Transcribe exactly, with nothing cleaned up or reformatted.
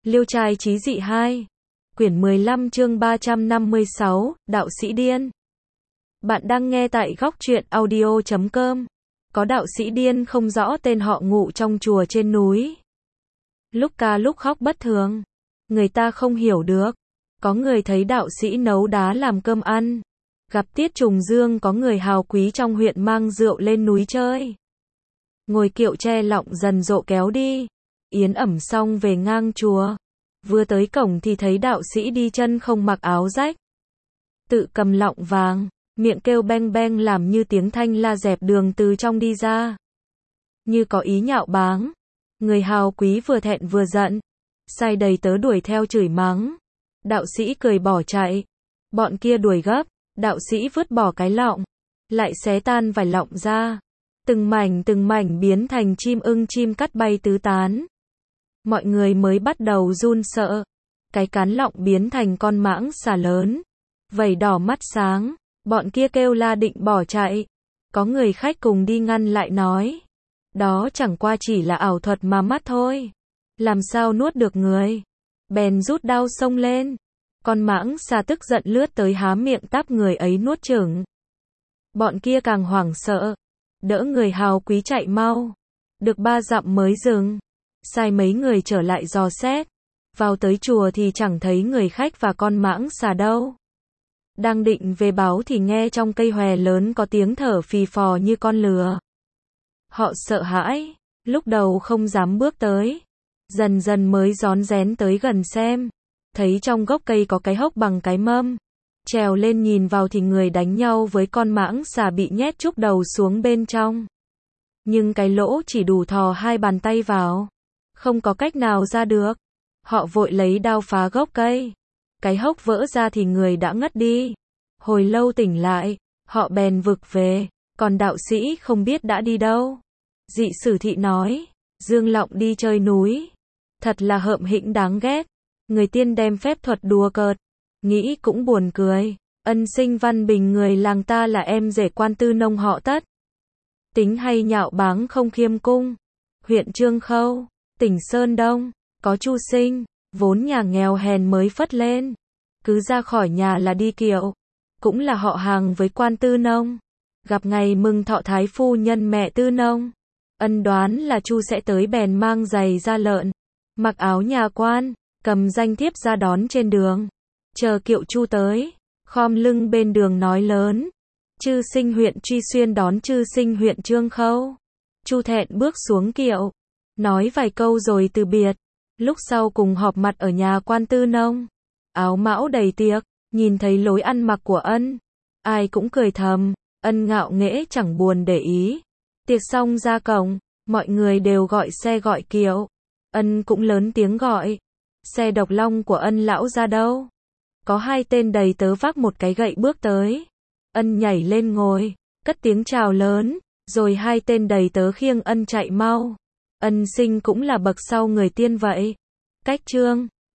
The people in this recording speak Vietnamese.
Liêu trai chí dị hai. Quyển mười lăm chương ba trăm năm mươi sáu, đạo sĩ điên. Bạn đang nghe tại góc truyện audio chấm com. Có đạo sĩ điên không rõ tên họ ngụ trong chùa trên núi. Lúc ca lúc khóc bất thường. Người ta không hiểu được. Có người thấy đạo sĩ nấu đá làm cơm ăn. Gặp tiết trùng dương có người hào quý trong huyện mang rượu lên núi chơi. Ngồi kiệu tre lọng dần dộ kéo đi. Yến ẩm xong về ngang chùa. Vừa tới cổng thì thấy đạo sĩ đi chân không mặc áo rách. Tự cầm lọng vàng, miệng kêu beng beng làm như tiếng thanh la dẹp đường từ trong đi ra. Như có ý nhạo báng. Người hào quý vừa thẹn vừa giận. Sai đầy tớ đuổi theo chửi mắng. Đạo sĩ cười bỏ chạy. Bọn kia đuổi gấp. Đạo sĩ vứt bỏ cái lọng. Lại xé tan vài lọng ra. Từng mảnh từng mảnh biến thành chim ưng chim cắt bay tứ tán. Mọi người mới bắt đầu run sợ. Cái cán lọng biến thành con mãng xà lớn. Vảy đỏ mắt sáng. Bọn kia kêu la định bỏ chạy. Có người khách cùng đi ngăn lại nói. Đó chẳng qua chỉ là ảo thuật mà mắt thôi. Làm sao nuốt được người. Bèn rút đao xông lên. Con mãng xà tức giận lướt tới há miệng táp người ấy nuốt chửng. Bọn kia càng hoảng sợ. Đỡ người hào quý chạy mau. Được ba dặm mới dừng. Sai mấy người trở lại dò xét. Vào tới chùa thì chẳng thấy người khách và con mãng xà đâu. Đang định về báo thì nghe trong cây hòe lớn có tiếng thở phì phò như con lừa. Họ sợ hãi. Lúc đầu không dám bước tới. Dần dần mới rón rén tới gần xem. Thấy trong gốc cây có cái hốc bằng cái mâm. Trèo lên nhìn vào thì người đánh nhau với con mãng xà bị nhét chúc đầu xuống bên trong. Nhưng cái lỗ chỉ đủ thò hai bàn tay vào. Không có cách nào ra được. Họ vội lấy đao phá gốc cây. Cái hốc vỡ ra thì người đã ngất đi. Hồi lâu tỉnh lại, họ bèn vực về. Còn đạo sĩ không biết đã đi đâu. Dị Sử Thị nói, Dương Lọng đi chơi núi. Thật là hợm hĩnh đáng ghét. Người tiên đem phép thuật đùa cợt. Nghĩ cũng buồn cười. Ân Sinh Văn Bình người làng ta là em rể quan tư nông họ Tất. Tính hay nhạo báng không khiêm cung. Huyện Trương Khâu, tỉnh Sơn Đông, có Chu Sinh, vốn nhà nghèo hèn mới phất lên. Cứ ra khỏi nhà là đi kiệu. Cũng là họ hàng với quan tư nông. Gặp ngày mừng thọ thái phu nhân mẹ tư nông. Ân đoán là Chu sẽ tới bèn mang giày da lợn. Mặc áo nhà quan, cầm danh thiếp ra đón trên đường. Chờ kiệu Chu tới, khom lưng bên đường nói lớn. Chư Sinh huyện Truy Xuyên đón Chư Sinh huyện Trương Khâu. Chu thẹn bước xuống kiệu. Nói vài câu rồi từ biệt. Lúc sau cùng họp mặt ở nhà quan tư nông. Áo mão đầy tiệc, nhìn thấy lối ăn mặc của Ân. Ai cũng cười thầm, Ân ngạo nghễ chẳng buồn để ý. Tiệc xong ra cổng, mọi người đều gọi xe gọi kiệu. Ân cũng lớn tiếng gọi. Xe độc long của Ân lão ra đâu? Có hai tên đầy tớ vác một cái gậy bước tới. Ân nhảy lên ngồi, cất tiếng chào lớn, rồi hai tên đầy tớ khiêng Ân chạy mau. Ân Sinh cũng là bậc sau người tiên vậy. Cách chương